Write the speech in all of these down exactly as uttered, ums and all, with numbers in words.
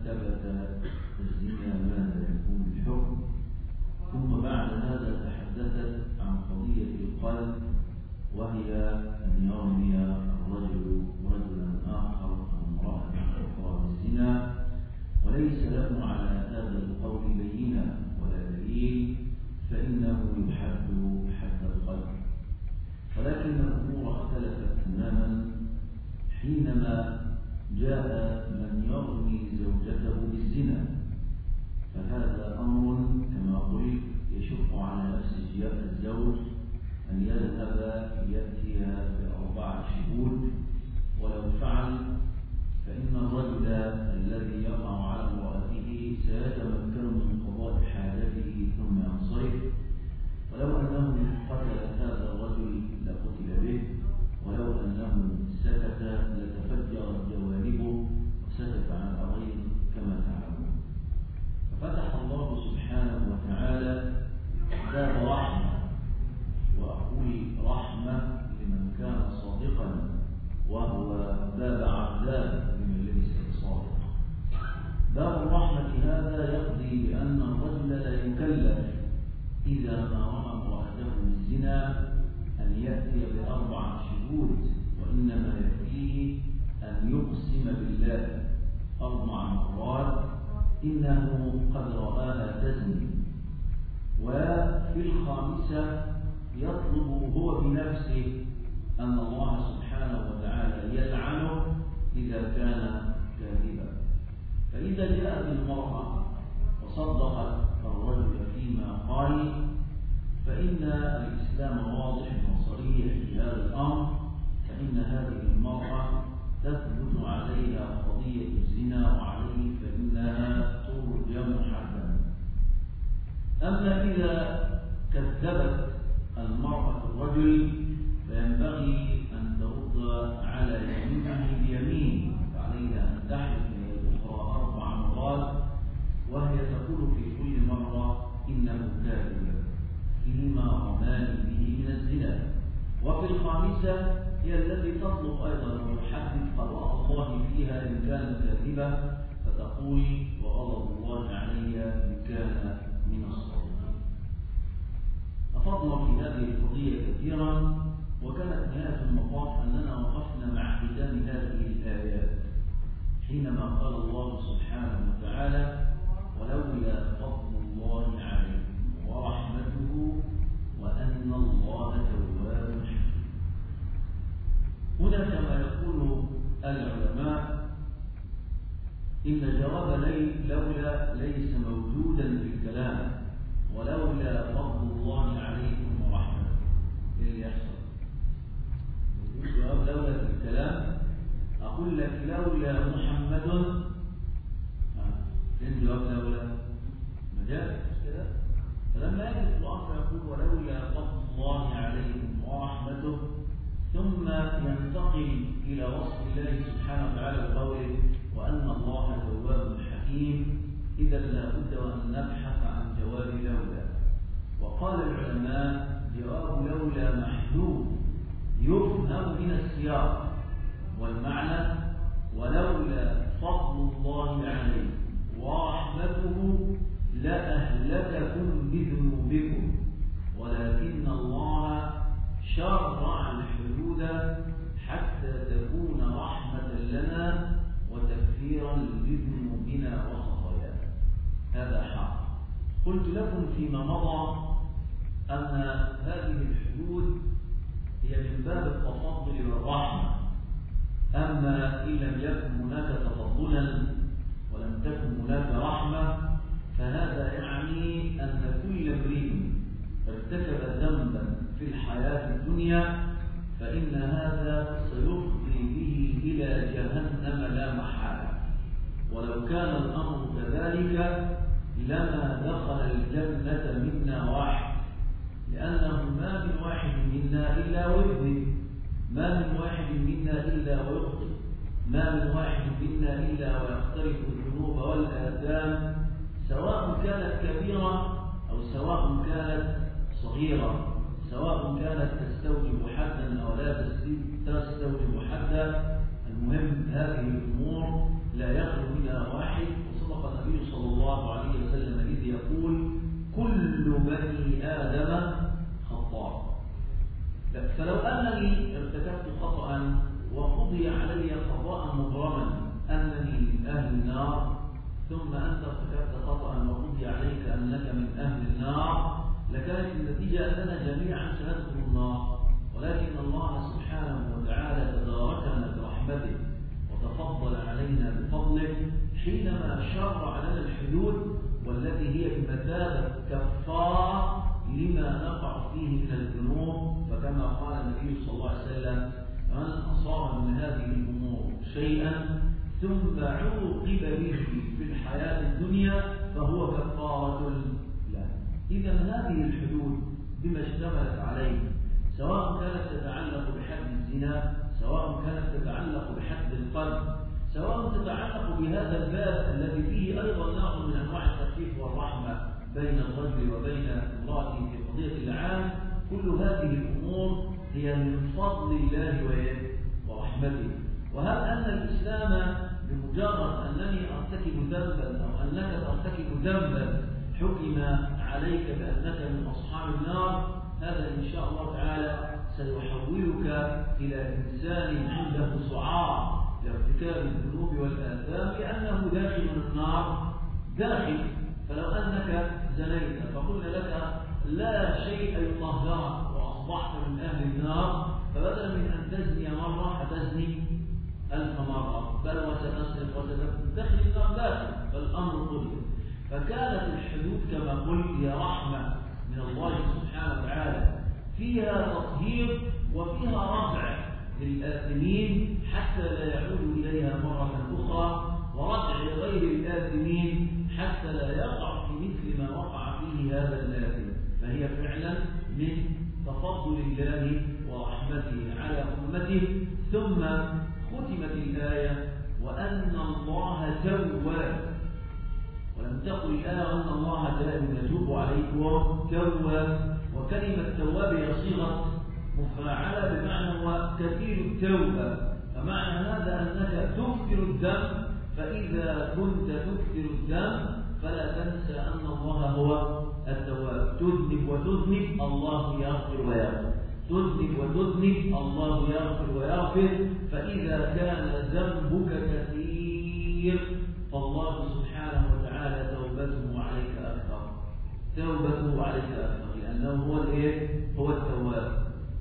ثبت الزنا ماذا يكون الحكم، ثم بعد هذا تحدثت عن قضية القلب، وهي أن يرمي الرجل رجلا آخر أو امرأة أخرى بالزنا وليس له على هذا القول بينة ولا دليل، فإنه يحد حد القلب. ولكن الأمور اختلفت تماما حينما جاء من يرمي زوجته بالزنا، فهذا أمر كما قلت يشق على نفس الزوج أن يذهب يأتي بأربعة شهود، ولو فعل فإن الرجل الذي يقع على امرأته سيتمكن من قضاء حاجته ثم ينصرف، ولو أنه قتل هذا الرجل لقتل به، ولو أنه سكت لتفجرت جوانبه وسكت عن الغيظ كما تعلمون. ففتح الله سبحانه وتعالى باب رحمة، وأقول رحمة لمن كان صادقا، وهو باب عذاب لمن ليس بصادق. باب الرحمة هذا يقضي بأن الرجل لا يكلف إذا ما رمى امرأته بالزنا أن يأتي بأربع شهود، وإنما يكفيه أن يقسم بالله أربع مرات إنه قد رآها تزني، وفي الخامسة يطلب هو بنفسه أن الله سبحانه وتعالى يلعنه إذا كان كاذبا. فإذا جاءت المرأة وصدقت الرجل فيما قال، فإن الإسلام واضح وصريح في هذا الأمر، فإن هذه المرأة تثبت عليها قضية الزنا وعليه فإنها ترجم حدا. أما إذا كذبت المرأة الرجل فينبغي أن ترد على يمينه بيمين، فعليها أن تحلف الأخرى أربع مرات، وهي تقول في كل مرة إنه كاذب فيما رماني به من الزنا. وفي الخامسة هي التي تطلب أيضا وتحدث قضاء الله فيها إن كانت كاذبة، فتقول وغضب الله علي إن كان من الصادقين. أفضنا في هذه القضية كثيرا، وكانت نهاية المطاف أننا وقفنا مع ختام هذه الآيات حينما قال الله سبحانه وتعالى ولولا فضل الله عليكم ورحمته وأن الله تواب حكيم. هنا كما يقول العلماء إن جواب لي لولا ليس موجودا في الكلام، ولولا فضل الله عليكم ورحمته إيه اللي يحصل؟ جواب لولا في الكلام، أقول لك لولا محمد، فين جواب لولا؟ مجال مش كده؟ فلما يجي القرآن فيقول ولولا فضل الله عليكم ورحمته، ثم ينتقل إلى وصف الله سبحانه وتعالى بقوله وأن الله تواب حكيم، إذا لا بد وأن نبحث عن جواب لولا. وقال العلماء جواب لولا محذوف يفهم من السياق، والمعنى ولولا فضل الله عليكم ورحمته لأهلككم بذنوبكم، ولكن الله شرع الحدود حتى تكون رحمة لنا وتكفيرا لذنوبنا وخطايانا. هذا حق. قلت لكم فيما مضى أن هذه الحدود هي من باب التفضل والرحمة، أما إن لم يكن هناك تفضلا ولم تكن هناك رحمة فهذا يعني أن كل امرئ ارتكب ذنبا في الحياة الدنيا فإن هذا سيفضي به إلى جهنم لا محالة، ولو كان الأمر كذلك لما دخل الجنة منا واحد، لأنه ما من واحد منا إلا ويذنب، ما من واحد منا إلا ويخطئ، ما من واحد منا إلا ويقترف الذنوب والآثام، سواء كانت كبيرة أو سواء كانت صغيرة، سواء كانت تستوجب حدا أو لا تستوجب حدا. المهم هذه الأمور لا يخلو منها واحد، كل بني آدم خطاء. فلو أنني ارتكبت خطأ وقضي علي قضاء مبرما أنني من أهل النار، ثم أنت ارتكبت خطأ وقضي عليك أنك من أهل النار، لكانت النتيجة أننا جميعا سندخل النار. ولكن الله سبحانه وتعالى تداركنا برحمته وتفضل علينا بفضله حينما شرع لنا الحدود، والتي هي بمثابة كفارة لما نقع فيه من الذنوب. فكما قال النبي صلى الله عليه وسلم: من أصاب من هذه الأمور شيئا ثم عوقب به في الحياة الدنيا فهو كفارة له. إذا هذه الحدود بما اشتملت عليه، سواء كانت تتعلق بحد الزنا، سواء كانت تتعلق بحد القذف، سواء تتعلق بهذا الباب الذي فيه أيضا نوع من أنواع التخفيف والرحمة بين الرجل وبين امرأته في قضية اللعان، كل هذه الأمور هي من فضل الله ورحمته. وهل أن الإسلام بمجرد أنني أرتكب ذنبا أو أنك ترتكب ذنبا حكم عليك بأنك من أصحاب النار؟ هذا إن شاء الله تعالى سيحولك إلى إنسان عنده سعار لارتكاب الذنوب والآثام، لأنه داخل النار داخل. فلو أنك زنيت فقلنا لك لا شيء يطهرك وأصبحت من أهل النار، فبدلا من أن تزني مرة حتزني ألف مرة، بل وستسرق وستدخل النار داخل، فالأمر قدر. فكانت الحدود كما قلت هي رحمة من الله سبحانه وتعالى، فيها تطهير وفيها رفع للآثمين حتى لا يعودوا إليها مرة أخرى، ورفع غير الآثمين حتى لا يقع في مثل ما وقع فيه هذا الآثم. فهي فعلا من تفضل الله ورحمته على أمته. ثم ختمت الآية وأن الله تواب، ولم تقل الآية أن الله دائم يتوب عليكم تواب، وكلمة تواب هي صيغة مفاعلة بمعنى هو كثير التوبة. فمعنى هذا أنك تكثر الذنب، فإذا كنت تكثر الذنب فلا تنسى أن الله هو التواب. تذنب وتذنب الله يغفر ويغفر، تذنب وتذنب الله يغفر ويغفر. فإذا كان ذنبك كثير فالله سبحانه وتعالى توبته عليك أكثر، توبته عليك أكثر، لأنه هو الإيه؟ هو التواب،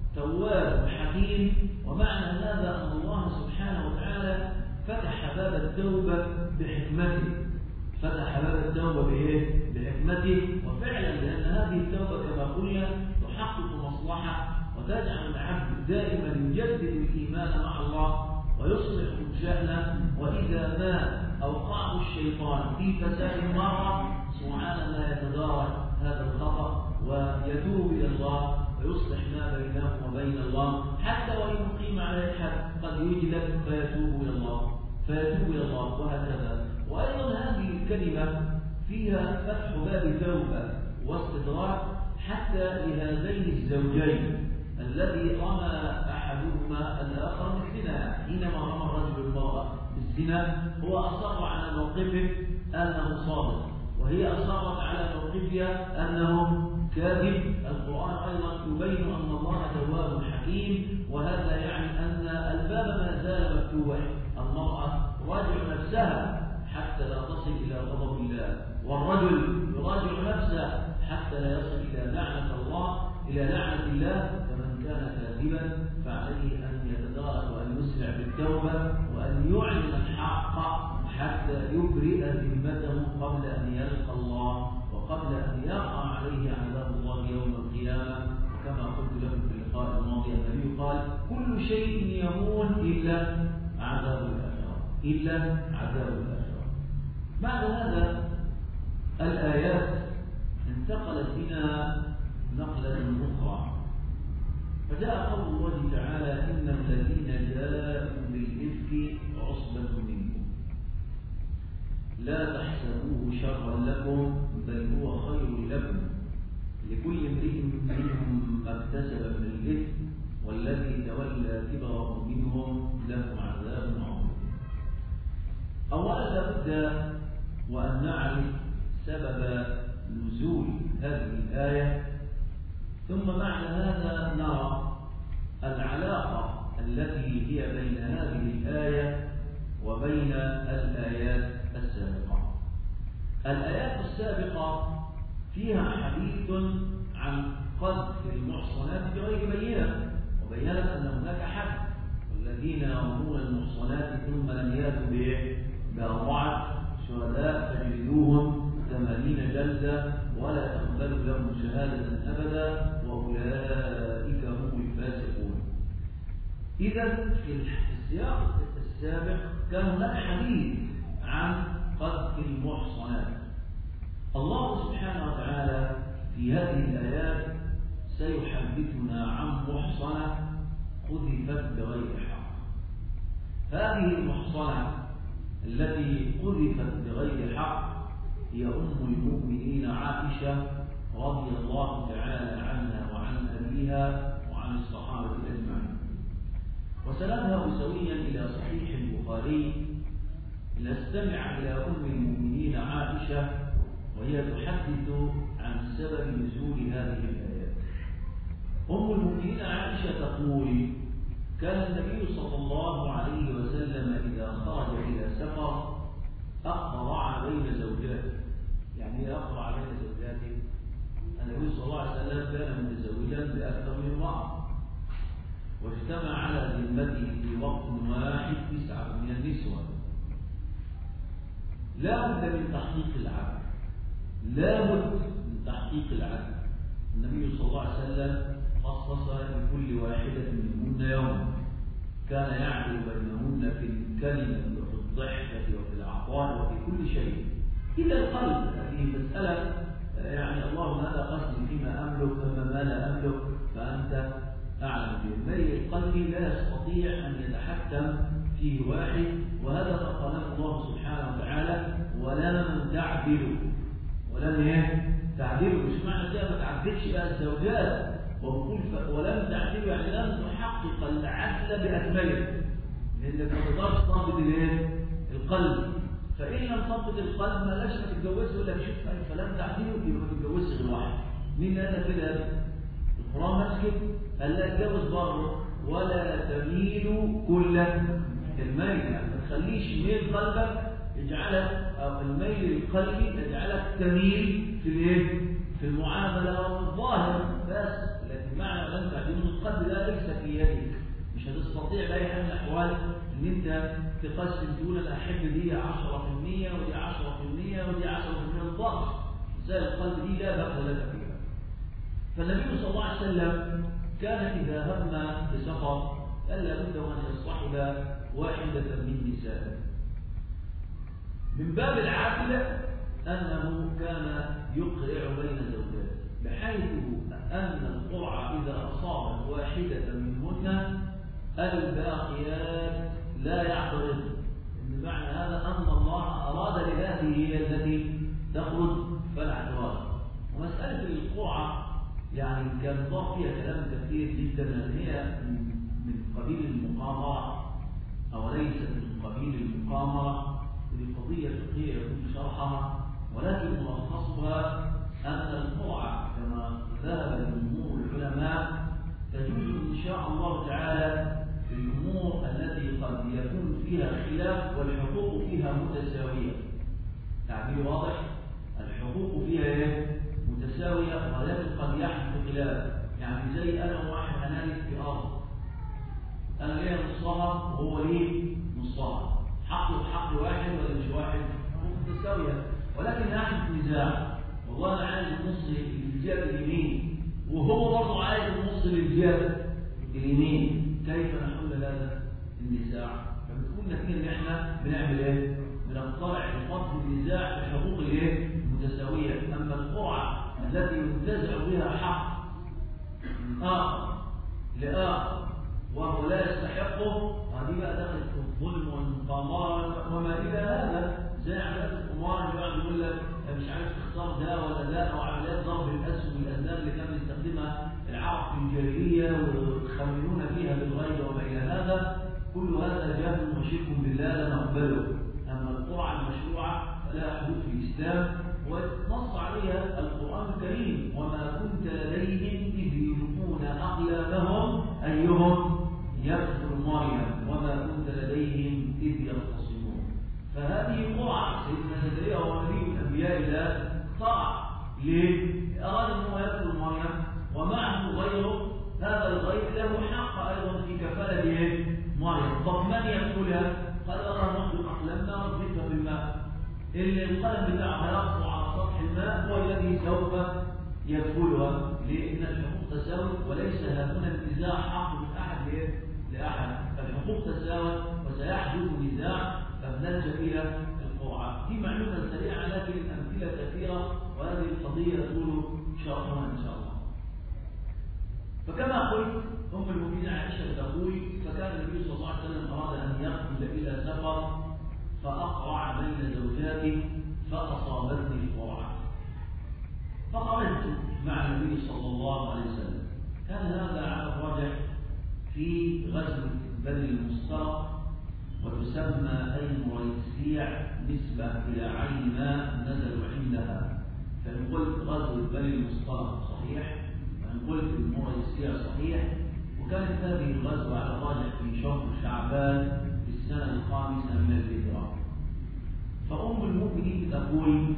تواب حكيم. ومعنى هذا أن الله سبحانه وتعالى فتح باب التوبة بحكمته، فتح باب التوبة بإيه؟ بحكمته. وفعلا لأن هذه التوبة كما قلنا تحقق مصلحة وتجعل العبد دائما يجدد الإيمان مع الله ويصلح شأنه. وإذا ما أوقعه الشيطان في فساد مرة سبحانه لا يتدارك هذا الخطأ ويتوب إلى الله ويصلح ما بينه وبين الله، حتى وإن قيم عليه الحد قد يجلد فيتوب إلى الله فيتوب إلى الله وهكذا. وأيضا هذه الكلمة فيها فتح باب توبة واستدراك حتى لهذين الزوجين الذي رمى أحدهما الآخر بالزنا. حينما رمى الرجل المرأة بالزنا هو أصر على موقفه أنه صادق، وهي أصرت على موقفها أنه كاذب. القرآن أيضا يبين أن الله تواب حكيم، وهذا يعني أن الباب ما زال مفتوح. المرأة تراجع نفسها حتى لا تصل إلى غضب الله، والرجل يراجع نفسه حتى لا يصل إلى لعنة الله إلى لعنة الله. فمن كان كاذبا فعليه أن يتدارك وأن يسرع بالتوبة وأن يعلن الحق حتى يبرئ ذمته قبل أن يلقى الله وقبل أن يقع عليه عذاب الله يوم القيامة. وكما قلت لكم في اللقاء الماضي النبي قال: كل شيء يمون إلا عذاب الآخرة، إلا عذاب الآخرة. بعد هذا الآيات انتقلت بنا نقلة أخرى، فجاء قول الله تعالى: إن الذين جاءوا بالإفك عصبة منكم لا تحسبوه شرا لكم بل هو خير لكم، لكل امرئ منهم ما اكتسب من الإثم والذي تولى كبره منهم له عذاب عظيم. أولا لابد وأن نعرف سبب نزول هذه الآية. ثم بعد هذا نرى العلاقة التي هي بين هذه الآية وبين الآيات السابقة. الآيات السابقة فيها حديث عن قذف المحصنات بغير بينة، وبينت أن هناك حد، والذين يرمون المحصنات ثم لم يأتوا بأربعة شهداء فاجلدوهم ثمانين جلدة ولا تقبلوا لهم شهادة أبدا وأولئك هم الفاسقون. إذا في السياق السابق كان هناك حديث عن قذف المحصنات. الله سبحانه وتعالى في هذه الآيات سيحدثنا عن محصنة قذفت بغير حق. هذه المحصنة التي قذفت بغير حق هي أم المؤمنين عائشة رضي الله تعالى عنها وعن أبيها وعن الصحابة أجمعين. وسنذهب سويا إلى صحيح البخاري لنستمع إلى أم المؤمنين عائشة وهي تحدث عن سبب نزول هذه الآيات. أم المؤمنين عائشة تقول: كان النبي صلى الله عليه وسلم إذا خرج إلى سفر أقرع بين زوجاته. يعني إيه أقرع بين زوجاته؟ النبي صلى الله عليه وسلم كان متزوجا بأكثر من امرأة، واجتمع على ذمته في وقت واحد تسعة من النسوة. لا بد من تحقيق العدل، لا بد من تحقيق العدل. النبي صلى الله عليه وسلم خصص لكل واحدة منهن يوم كان يعدل بينهن في الكلمة وفي الضحكة وفي العطاء وفي كل شيء إلا القلب. هذه مسألة يعني اللهم هذا قسمي فيما أملك أما ما لا أملك فأنت أعلم به. بل القلب لا يستطيع أن يتحكم فيه واحد، وهذا ما قاله الله سبحانه وتعالى: ولم تعدلوا. ولم ايه؟ تعدلوا. مش معنى كده ما تعدلش بقى الزوجات، وبقول ولم تعدلوا يعني لم تحقق العدل بأكمله، لأنك ما تقدرش تضبط الايه؟ القلب. فإن لم تضبط القلب ما لاش ما تتجوزش. يقول لك شوف فلم تعدلوا يبقى ما تتجوزش غير واحد. مين قال كده؟ القرآن مسكت قال لا تتجوز بره ولا تميلوا كل الميل. يعني ما تخليش ميل قلبك يجعلك أو الميل القلبي يجعلك تميل في الايه؟ في المعامله وفي الظاهر بس، لكن معنى ان تعديل القلب ده ليس في يدك. مش هتستطيع باي حال من الاحوال ان انت تقسم تقول انا احب دي عشرة في المية ودي عشرة في المية ودي عشرة في المية بالضبط. زي القلب دي لا دخل لك فيها. فالنبي صلى الله عليه وسلم كان اذا هم بسفر قال لابد ان يصطحب واحده من نسائه. من باب العدل أنه كان يقرع بين زوجاته، بحيث أن القرعة إذا أصابت واحدة منهن الباقيات لا يعترض. إن معنى هذا أن الله أراد لهذه هي التي تخرج فلا اعتراض. ومسألة القرعة يعني كان ضاع فيها كلام كثير جدا، أن هي من قبيل المقامرة أو ليست من قبيل المقامرة. هذه قضية فقهية يكون شرحها، ولكن ملخصها أن القرعة كما ذهب جمهور العلماء تجوز إن شاء الله تعالى في الأمور التي قد يكون فيها خلاف والحقوق فيها متساوية. تعبير واضح؟ الحقوق فيها ايه؟ متساوية، ولكن قد يحدث خلاف. يعني زي أنا وواحد هنالك في أرض، أنا ليا نصها وهو ليه نصها، حق حق واحد ولا مش واحد؟ متساوية، ولكن نحن في نزاع. والله أنا عايز النص للجهة اليمين وهو برضه عايز النص للجهة اليمين، كيف نحل هذا النزاع؟ فبتكون نتيجة إن إحنا بنعمل إيه؟ بنقترع لفضل النزاع في الحقوق الإيه؟ المتساوية. أما القرعة التي ينتزع بها حق من آخر لآخر وهو لا يستحقه، هذه بقى دخلت في الظلم والمقامرة وما إلى هذا. زي عمليات القمار اللي يقعد يقول لك مش عارف تختار ده ولا ده، أو عمليات ضرب الأسهم والأذناب اللي كان بيستخدمها العرب في الجاهلية ويخمنون فيها بالغيب وما إلى هذا. كل هذا جهل وشرك بالله لا نقبله. أما القرعة المشروعة فلها حدود في الإسلام ونص عليها فيها القرآن الكريم وما كنت لديهم إذ يلقون أقلامهم أيهم يكفر مريم وما كنت لديهم إذ يختصمون. فهذه قرعة سيدنا زكريا هو نبي من أنبياء الله طاع ليه؟ أراد أنه يكفر مريم ومعه غيره، هذا الغير له حق أيضا في كفالة مريم. طب من يقتلها؟ قال أرى نخلق أقلامنا ونضيفها بالماء. القلم بتاعها يقطع على سطح الماء هو الذي سوف يدخلها، لأن الحقوق تساوت وليس هنا انتزاع حق من أحد لأحد، الحقوق تساوت وسيحدث نزاع فبنلجأ إلى القرعة. دي معلومة سريعة لكن الأمثلة كثيرة وهذه القضية تطول شرحها إن شاء الله. فكما قلت أم المؤمنين عائشة تقول فكان النبي صلى الله عليه وسلم أراد أن يخرج إلى سفر فأقرع بين زوجاته فأصابتني القرعة فخرجت مع النبي صلى الله عليه وسلم. كان هذا على الرجع في غزوة بني المصطلق وتسمى أي مريسيع نسبة إلى عين ما نزلوا عندها. فإن قلت غزوة بني المصطلق صحيح، وإن قلت المريسيع صحيح. وكانت هذه الغزوة على الراجح في شهر شعبان في السنة الخامسة من الهجرة. فأم المؤمنين تقول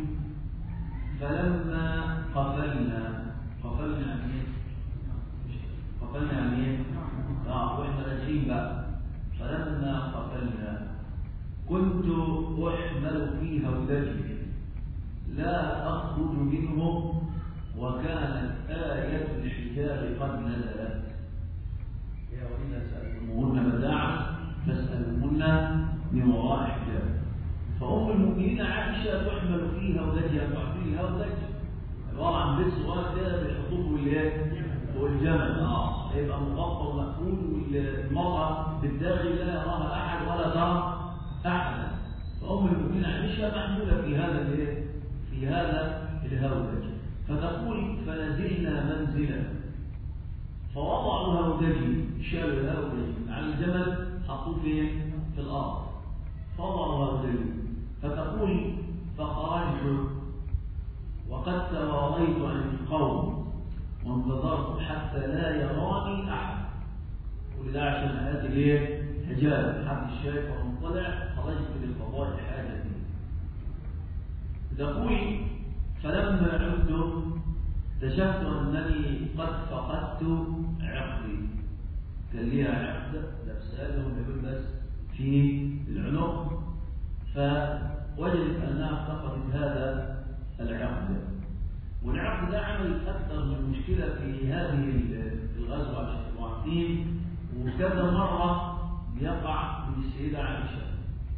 فلما قفلنا قفلنا يعني ايه؟ قفلنا يعني ايه؟ اه واحنا راجعين بقى. فلما قفلنا كنت أحمل في هودجي لا أخرج منه وكانت آية الحجاب قد نزلت. يا وإذا سألتموهن متاعا فاسألوهن من وراء حجاب. فأم المؤمنين عائشة تحمل فيها هودجها تعطيها هودج عبارة عن بيت صغير كده بالحطوط والجمل اه يبقى مغطى ومقفول والمرأة بالداخل لا يراها أحد ولا ترى أحدا. فأم المؤمنين عائشة محمولة في هذا الايه؟ في هذا الهودج. فتقول فنزلنا منزلا فوضعوا هودجي شالوا الهودج على الجمل حطوه فين؟ في الأرض فوضعوا هودجي. فتقول فخرجت وقد تواريت عن القوم وانتظرت حتى لا يراني أحد. كل ده عشان آيات الايه؟ حجاب حد الشايف ومنطلع. خرجت للقضاء حاجتي. تقول فلما عدت اكتشفت أنني قد فقدت عقدي. كان ليها عقد لابسالهم يقول بس في العنق، فوجدت أنها فقدت هذا العقد. والعقد ده عمل أكثر من مشكلة في هذه الغزوة عشان تبقوا عارفين، وكذا مرة بيقع من السيدة عائشة.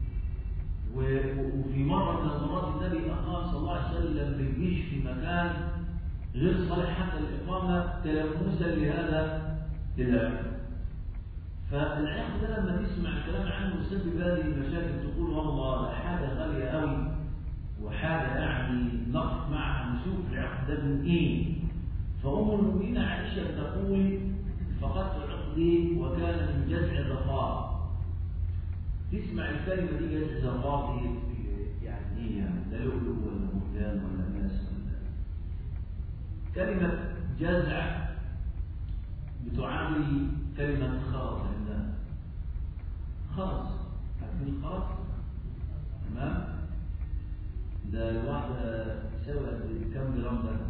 وفي مرة من المرات النبي أقام صلى الله عليه وسلم بالجيش في مكان غير صالح حتى الإقامة تلمسا لهذا العقد. فالعقد ده لما تسمع الكلام عنه يسبب هذه المشاكل، تقول والله ده حاجة غالية قوي وحاجة يعني نقف معها نشوف العقد ده من إيه. فأم المؤمنين عائشة تقول فقدت عقدي وكان من جزع ظفار. تسمع الكلمة دي جزع ظفار دي يعني إيه؟ يعني ده لؤلؤ ولا مرجان ولا ماس ولا كلمة جزع بتعامل كلمة خرز عندنا. خرز عارفين الخرز؟ تمام؟ ده الواحدة تساوي كم جرام ده؟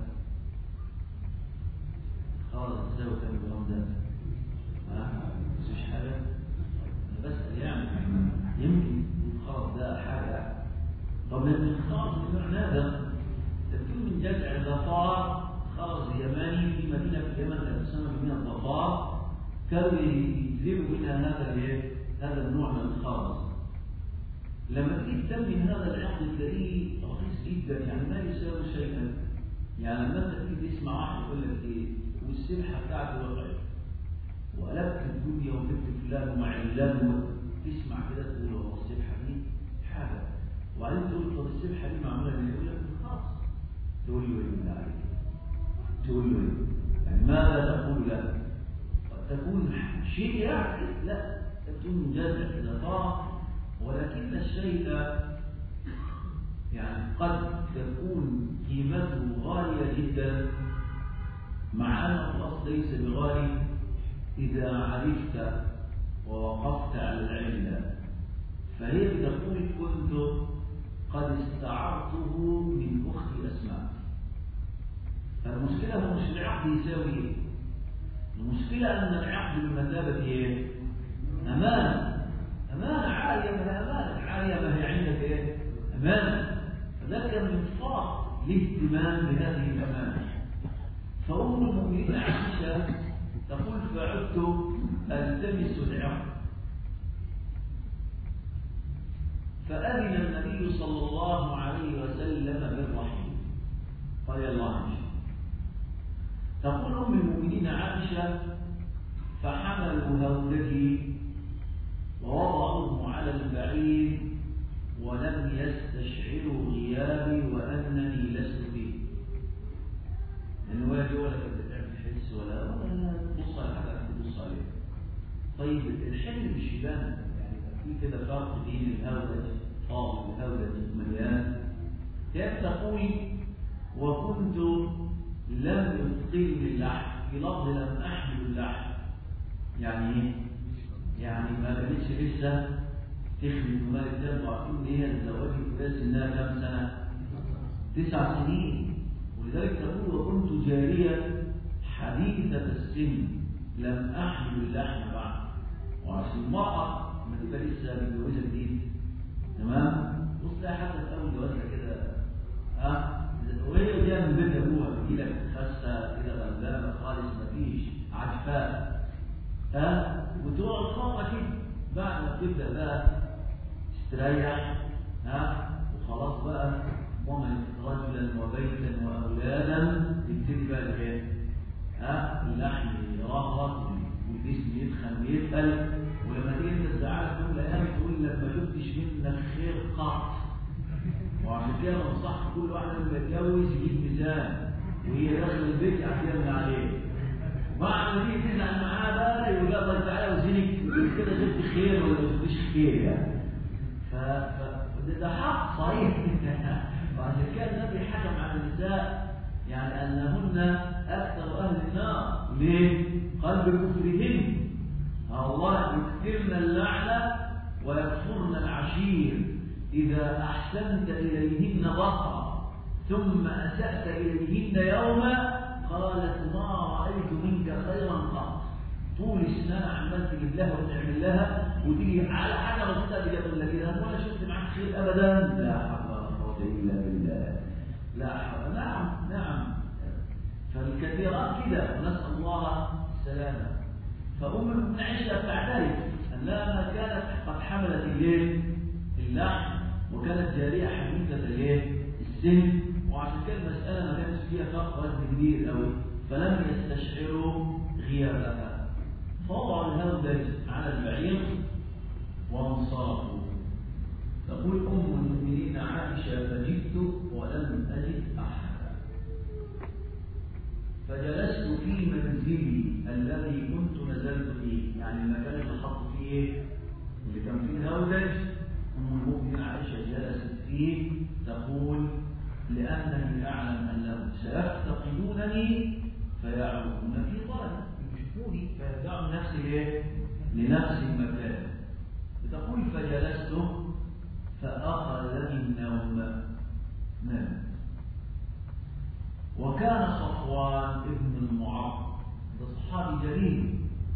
خرز تساوي كم جرام ده؟ ها؟ مش حاجة؟ أنا بسأل يعني يمكن الخرز ده حاجة. طب لأن الخرز بمعنى ده تكون من جزع الظفار. خرز يماني في مدينة في اليمن لا تسمى مدينة الظفار، كانوا يجذبوا منها هذا هذا النوع من الخرز. لما تيجي تثمن هذا العقد تلاقيه رخيص جدا، يعني ما يساوي شيئا. يعني لما انت تيجي تسمع واحد يقول لك ايه والسبحه بتاعته وقعت وقلبت الدنيا وجبت فلان ومعلان تسمع كده تقول هو السبحه دي حاجه، وبعدين تقول طب السبحه دي معموله من يقول لك خلاص تقول له ايه بالله عليك؟ تقول له ايه؟ يعني ماذا تقول له؟ تكون شيء يعني لا تكون جزع الظفار، ولكن الشيء يعني قد تكون قيمته تبدو غالية جدا مع أن الأصل ليس بغالي إذا عرفت ووقفت على العلة. فهي بتقول كنت قد استعرته من أختي أسماء. فالمشكلة هو مش العقد يساوي إيه؟ المشكلة أن العقد بمثابة إيه؟ أمانة. أمانة عالية من أمانة عالية ما هي عندك إيه؟ أمانة. فده كان من فرط الاهتمام بهذه الأمانة. فأم المؤمنين عائشة تقول فعدت ألتمس العقد فأذن النبي صلى الله عليه وسلم بالرحيل. قال الله عنه. تقول أم المؤمنين عائشة فحملوا هودتي ووضعوه على البعير ولم يستشعروا غيابي وأنني لست فيه. لأنه ولا جوة لك تحس ولا ولا تبص على حاجة تبص عليه. طيب الحلم بالشبان يعني في كده فرق بين الهودج فاضي والهودج مليان. كيف تقول وكنت لم يثقلني اللحم، في لفظ لم أحمل اللحم. يعني ايه؟ يعني ما كانتش لسه تخلد وما الدم. وعارفين ان هي الزواج الكباس انها كم سنه؟ تسع سنين. ولذلك تقول وكنت جاريه حديثه السن لم احمل اللحم بعد. وعشان المراه ما تبقى لسه متجوزه جديد تمام؟ بص لها حتى في اول جوازها كده ها وهي جايه من بيت ابوها بتجي لك خاسه كده غلبانه خالص مفيش عجفاء ها وتقعد فتره كده بعد ما تبدا بقى تستريح ها وخلاص بقى ضمنت رجلا وبيتا واولادا تبتدي بقى الايه؟ ها اللحم يرهرط والجسم يدخن ويتقل. ولما تيجي انت تزعلك تقول لها تقول لك ما شفتش منك خير قط. وعشان كده بنصح كل واحد لما يتجوز يجيب ميزان وهي داخل البيت يعتمد عليه. وبعد ما تيجي تزعل معاه بقى يقول لها طيب تعالى وزنك كده جبت خير ولا ما جبتش خير يعني. ف ده حق صحيح. وعشان كده النبي حكم على النساء يعني انهن اكثر اهل النار. ليه؟ قال بكفرهن. الله يكثرن اللعنه ويكفرن العشير. إذا أحسنت إليهن بصرا ثم أسأت إليهن يوما قالت ما رأيت منك خيرا قط. طول السنة عمال تجيب لها وتعمل لها وتيجي على حاجة بسيطة تقول لك كده ولا شفت معاك خير أبدا. لا حول ولا قوة إلا بالله. لا حول. نعم نعم. فالكثيرات كده ونسأل الله السلامة. فأم المؤمنين عائشة تعترف أنها كانت قد حملت الليل اللحم وكانت جارية حديثة الايه؟ السن. وعشان كده المسألة ما كانش فيها فرق وزن كبير قوي فلم يستشعروا غيابها. فوضعوا الهودج على البعير وانصرفوا. تقول أم المؤمنين عائشة فجئت ولم أجد أحدا فجلست في منزلي الذي كنت نزلت فيه. يعني المكان اللي حط فيه اللي كان فيه الهودج أم المؤمنين عائشة جلست فيه تقول لأنني أعلم أنهم سيفتقدونني فيعودون في طلب يشوفوني فيرجعوا نفسي إيه؟ لنفس المكان. بتقول فجلست فأخذني النوم نام. وكان صفوان ابن المعطل ده صحابي جليل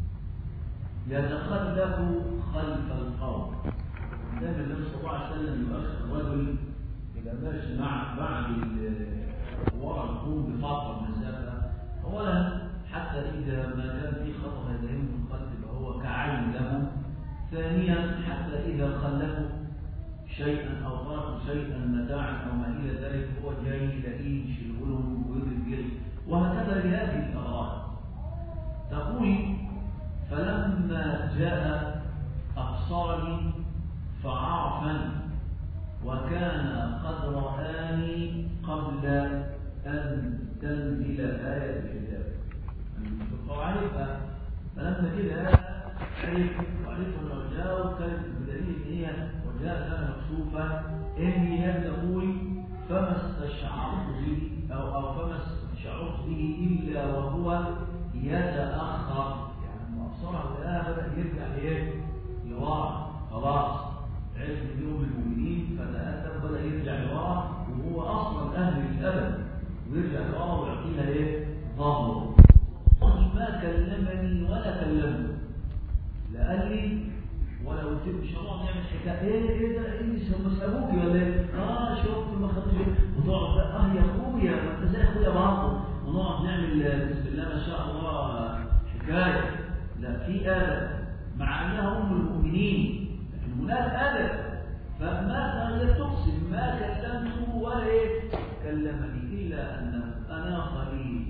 يتخلف خلف القوم. دائما النبي صلى الله عليه وسلم يؤخر الرجل إذا ماشي مع بعد وراء القوم بفترة مسافة. أولا حتى إذا ما كان في خطر يدهم الخلف فهو كعين له. ثانيا حتى إذا خلفوا شيئا أو تركوا شيئا متاعا أو ما إلى ذلك هو جاي يلاقيه يشيله لهم ويضرب جري. وهكذا لهذه الأغراض. تقول فلما جاء أبصاري فعرفني وكان قد رآني قبل أن تنزل آية الحجاب. وعرفها فلما كده عرف وعرفه الرجاء وكانت بدليل ان هي وجاء كان مكشوفه ان هي تقول فما استشعرت به أو, أو فما استشعرت به إلا وهو يتأخر، يعني مؤثرة ولاها بدأ يرجع لإيه؟ لورا، خلاص عرف اليوم المؤمنين فتأدب بدأ يرجع لورا وهو أصلا أهل الأدب ويرجع لورا ويعطيها إيه؟ ظهره. ما كلمني ولا كلمه، لا قال لي ولا قلت له ان شاء الله نعمل حكايه ايه ايه ده ايه هم سابوكي ولا ايه؟ اه شفت ما خدوش وتقعد اه يا اخويا ما انت زي اخويا برضه ونقعد نعمل بسم الله ما شاء الله حكايه. لا في ادب مع انها ام المؤمنين لكن هناك ادب. فما لا تقسم ما كلمته ولا ايه كلمني الا انه اناخ لي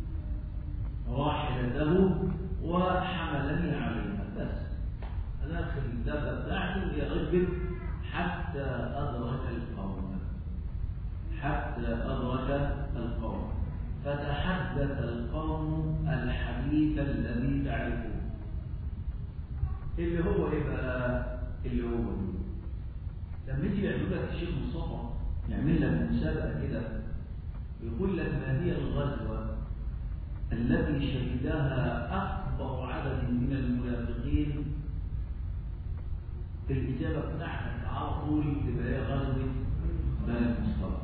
راحلته وحملني عليها، بس أناخ الدابة بتاعته يغبر حتى أدرك القوم، حتى أدرك القوم فتحدث القوم الحديث الذي تعرفون اللي هو إيه بقى؟ اللي هو لما يجي يعمل لك الشيخ مصطفى يعمل لك مسابقة كده ويقول لك ما هي الغزوة التي شهدها أكبر عدد من المنافقين، الإجابة بتاعتك على طول تبقى هي غزوة بني المصطلق.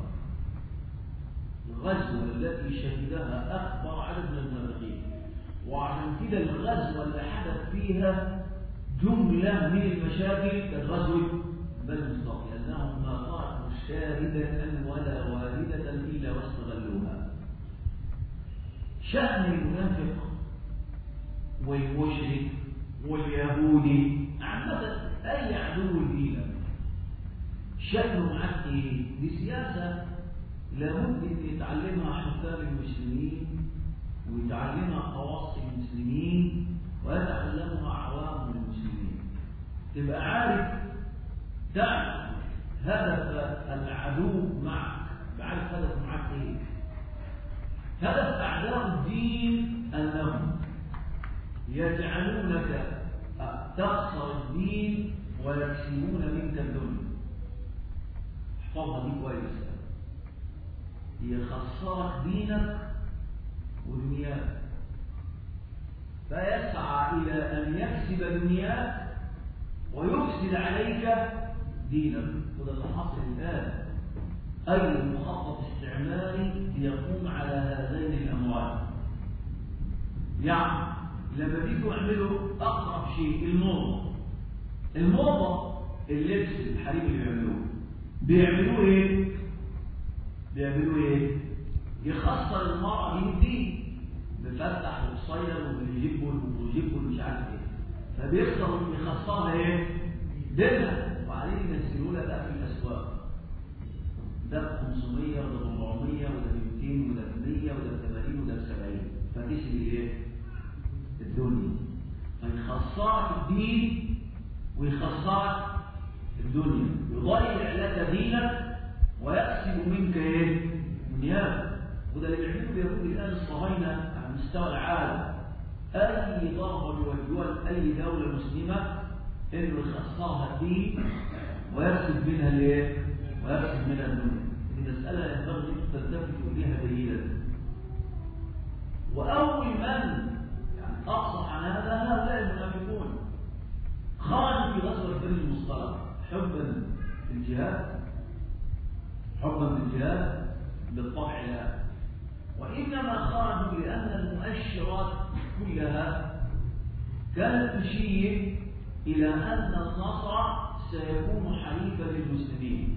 الغزوة التي شهدها أكبر عدد من المنافقين، وعشان كده الغزوة اللي حدث فيها جملة من المشاكل كانت غزوة بني المصطلق، لأنهم ما تركوا شاهدة ولا واردة إلا واستغلوها. شأن المنافق والمشرك واليهودي عامة أي عدو دينك شأنه معك إيه؟ بسياسة لابد أن يتعلمها حكام المسلمين ويتعلمها خواص المسلمين ويتعلمها عوام المسلمين. تبقى عارف تعرف هدف العدو معك، بعرف هدف معك إيه. هدف أعداء الدين أنهم يجعلونك تخسر الدين ويكسبون منك الدنيا. احفظها دي كويس، يخسرك دينك ودنياك فيسعى إلى أن يكسب دنياك ويفسد عليك دينك. وده اللي حصل الآن. أي مخطط استعماري يقوم على هذين الأموال. يعني لما بيجوا يعملوا أقرب شيء الموضة، الموضة اللبس الحريم اللي بيعملوه بيعملوه إيه؟ بيعملوه إيه؟ يخسر المرأة من الدين، بفتح وقصير وبيجيبه وبيجيبه ومش عارف إيه، فبيخسر يخسرها إيه؟ دينها. وبعدين ينزلوا لها بقى في الأسواق، ده خمسمية وده أربعمية وده مئتين وده مية وده ثمانين وده سبعين، فكسب الايه؟ الدنيا. فيخسرك الدين ويخسرك الدنيا، يضيع لك دينك ويكسب منك ايه؟ دنياك. وده اللي بيعملوه اليهود الان الصهاينه على مستوى العالم. اي ضربه بيوجهوها لاي دوله مسلمه انه يخسرها الدين ويكسب منها الايه؟ ويكسب منها الدنيا. دي مساله ينبغي ان تلتفتوا اليها جيدا. واول من يعني اقصح عن هذا هؤلاء المنافقون خرجوا في غزوه بني المصطلق حبا في الجهاد، حبا في الجهاد بالطبع لا، وانما خرجوا لان المؤشرات كلها كانت تشير الى ان النصر سيكون حليفا للمسلمين.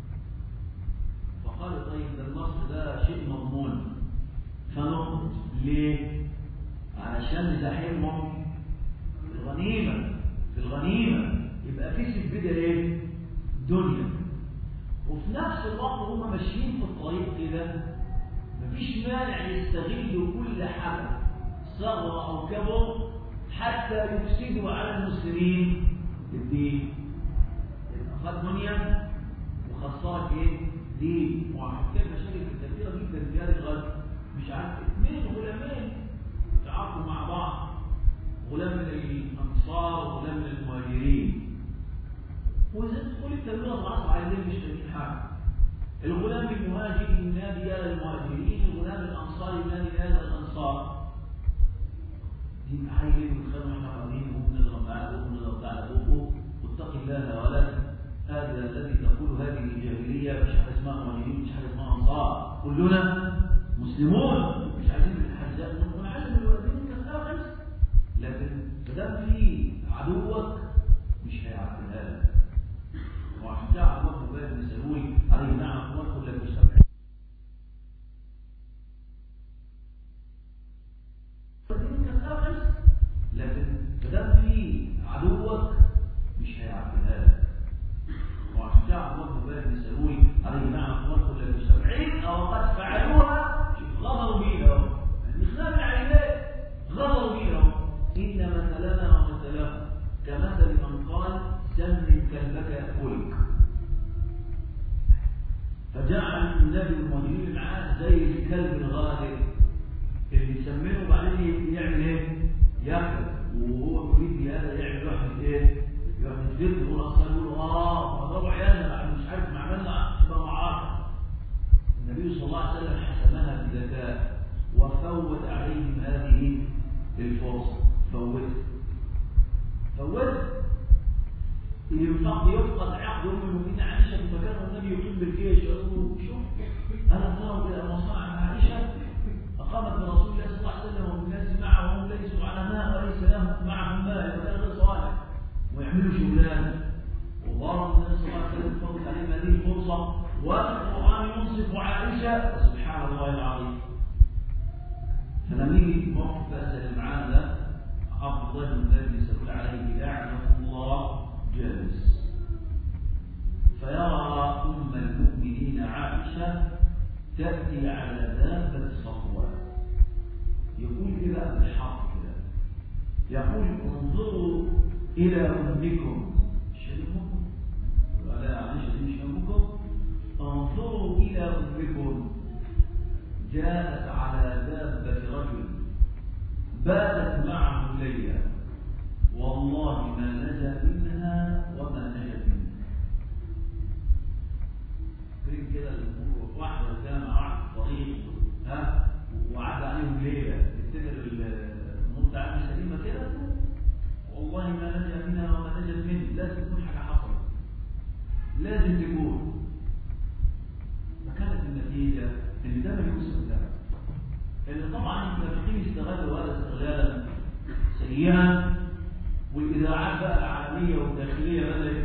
فقالوا طيب ده النصر ده شيء مضمون فنخرج. ليه؟ علشان نزاحمهم في الغنيمه، في الغنيمه يبقى في سبيده ايه؟ دنيا. وفي نفس الوقت هم ماشيين في الطريق كده مفيش مانع يستغلوا كل حاجه صغر او كبر حتى يفسدوا على المسلمين الدين. أخذ دنيا وخسرك إيه؟ دين. وعشان كده مشاكل كثيرة جدا في هذه الغزوة. مش عارف اثنين غلامين تعاقدوا مع بعض، غلام من الأنصار وغلام من المهاجرين، وإذا تقول التلميذ العصر عايزين مش لاقيين حاجة، الغلام المهاجر ينادي يا للمهاجرين، الغلام الأنصاري ينادي يا للأنصار. دي عيل ويتخانقوا احنا قاعدين وهم نضرب معاه وهم نضرب على ابوه، واتق الله يا ولد، هذا الذي تقول هذه الجاهليه، مش حاجه اسمها مهاجرين، مش حاجه اسمها انصار، كلنا مسلمون، مش عايزين الحزاب ونعلم الولدين انت خمس، لكن ما دام في عدوك مش هيعدلها لك. وعشان كده عبد الله بن ابي بن سلول عليه لعنه الله كل المستمعين لكن ما دام في عدوك مش هيعدلها لك. وعشان كده عبد الله بن ابي بن سلول عليه لعنه الله كل المستمعين او قد فعلوها غدروا بيها، يعني خلال عليه غدروا بيها. ان مثلنا ومثلهم كمثل من قال سمن كلبك ياكلك، فجعل النبي المهاجرين معاه زي الكلب الغادر اللي يسمنه وبعدين يعمل ايه؟ ياكل، وهو يريد هذا يعمل واحد ايه؟ يروح يتفرد يقول اصلا يقول اه فضربوا عيالنا مش عارف ما عملنا تبقى معركه. النبي صلى الله عليه وسلم حسمها بذكاء وفوت عليهم هذه الفرصه، فوت فوت ينفق يفقد عقد ام المؤمنين عائشه في مكان النبي يقيم بالجيش، يقول شوف انا ترى الى ما صنع عائشه اقامت برسول الله صلى الله عليه وسلم والناس معه وهم ليسوا على ماء وليس لهم معهم ماء وكان غير صالح ويعملوا شغلانه، وضرب النبي صلى الله عليه وسلم فوت عليهم هذه الفرصه والقران ينصف عائشه سبحان الله العظيم. فلما يجي موقف اسال معانا ده عبد الله بن ابي سلول عليه لعنه الله جالس، فيرى ام المؤمنين عائشه تاتي على دابه صفوان، يقول ايه بقى بالحرف كده، يقول انظروا الى امكم، مش امكم لا عائشه دي مش امكم، انظروا الى امكم جاءت على دابه رجل باتت معه ليلا والله ما نجا منها وما نجت منها. فين كده الامور واحده قدام قاعد في الطريق ها وعدى عليهم ليله تفتكر الامور بتاعتها سليمه كده والله ما نجا منها وما نجت منها، لازم تكون حاجه حصلت، لازم تكون. فكانت النتيجه ان ده ما يوصل ده، لان طبعا المنافقين استغلوا هذا استغلالا سيئا، والاذاعات بقى العالميه والداخليه بدات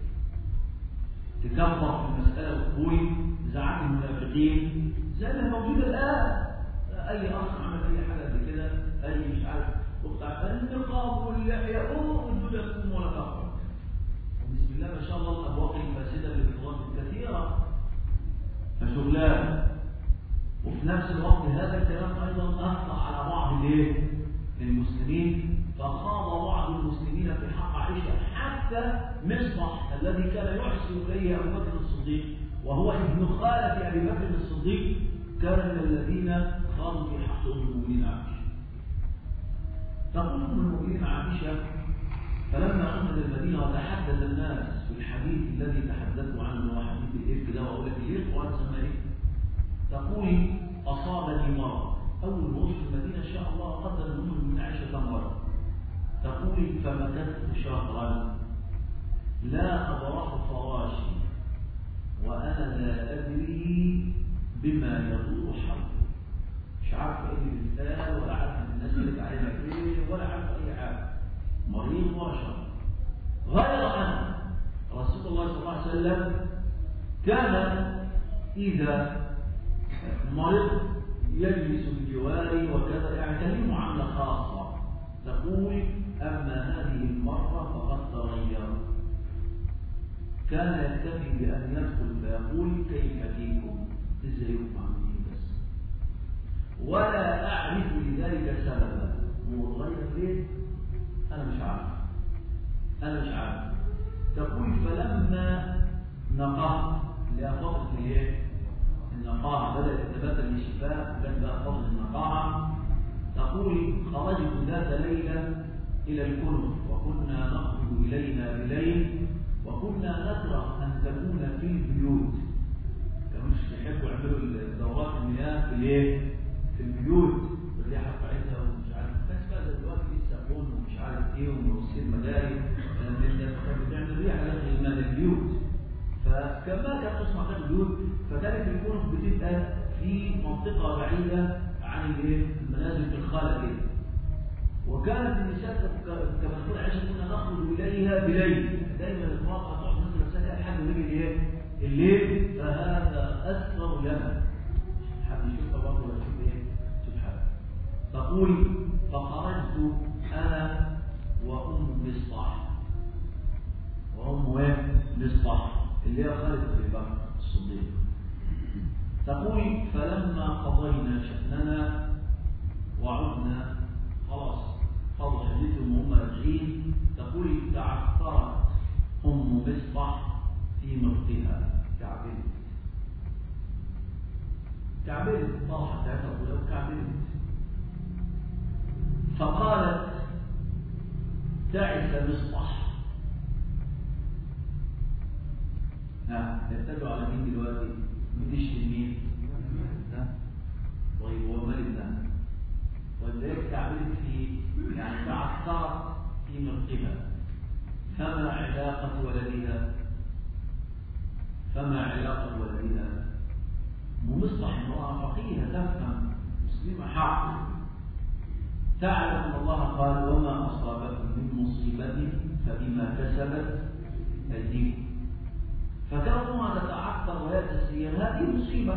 تكبر في المساله وتقول اذاعات المنافقين زي ما موجوده الان، اي اخ عمل اي حاجه قبل كده اي مش عارف وقطع النقاب واللحيه والدنيا تقوم ولا تقوم، وبسم الله ما شاء الله الابواق الفاسده للاخوان كثيره فشغلان. وفي نفس الوقت هذا الكلام ايضا اثر على بعض الايه؟ المسلمين، فخاض بعض المسلمين في حق عائشه حتى مصبح الذي كان يحسن اليه ابو بكر الصديق وهو ابن خاله ابي بكر الصديق كان من الذين خاضوا في حق ام المؤمنين عائشه. تقول ام المؤمنين عائشه فلما قمنا المدينه وتحدث الناس في الحديث الذي تحدثوا عنه وحديث الافك ده واقول لك ليه القران سماه ايه؟ تقول اصابني مرض، اول ما وصلت المدينه ان شاء الله قدر الامور من عائشه مرض، تقول فمكثت شهرا لا ابرح فراشي وانا لا ادري بما يدور حولي، مش عارفه ايه الانسان ولا عارفه الناس اللي علينا ايه ولا عارفه اي حاجه، مريض وشر. غير ان رسول الله صلى الله عليه وسلم كان اذا مرض يجلس بجواري وكذا، يعني كان له معامله خاصه. تقول اما هذه المره فقد تغير، كان يكتفي بان يدخل فيقول كيف فيكم، ازيكم عاملين بس، ولا اعرف لذلك سببا، هو اتغير ليه؟ انا مش عارف انا مش عارف. تقول فلما نقهت لفتره الايه؟ النقاهه، بدات تتبدل للشفاء وكان بقى فتره النقاهه. تقول خرجت ذات ليله الى الكنف وكنا نخرج الينا بليل وكنا نكره ان تكون في البيوت، كانوا كما كان تصنع في البيوت، فكانت الكنف بتبقى في منطقة بعيدة عن المنازل في الخالة كده. وكانت النساء كما تقول عائشة كنا نخرج إليها بليل، دائما المرأة تقعد مثلا سنة لحد ما يجي ايه؟ الليل، فهذا أسرع لنا. حد يشوفها برضه ولا يشوف ايه؟ سبحانه. تقول فخرجت أنا وأم مصطح، وأم ايه؟ مصطح اللي هي خالد بن بكر الصديق. تقول فلما قضينا شأننا وعدنا خلاص قضوا حديثهم وهم راجعين، تقول تعثرت أم مصطح في مرتها، كعبلت كعبلت طرحت تعتقد لو كعبلت، فقالت تعس مصطح. ها يبتدوا على مين دلوقتي؟ بتشتم مين؟ طيب هو مال الله. طيب ليه تعبير في يعني تعثرت في مرقها، فما علاقة ولدها؟ فما علاقة ولدها؟ مصطح امرأة فقيهة تفهم مسلمة حق، تعلم أن الله قال وما أصابكم من مصيبة فبما كسبت أيديكم، فكونها تتعثر وهي تسير هذه مصيبة،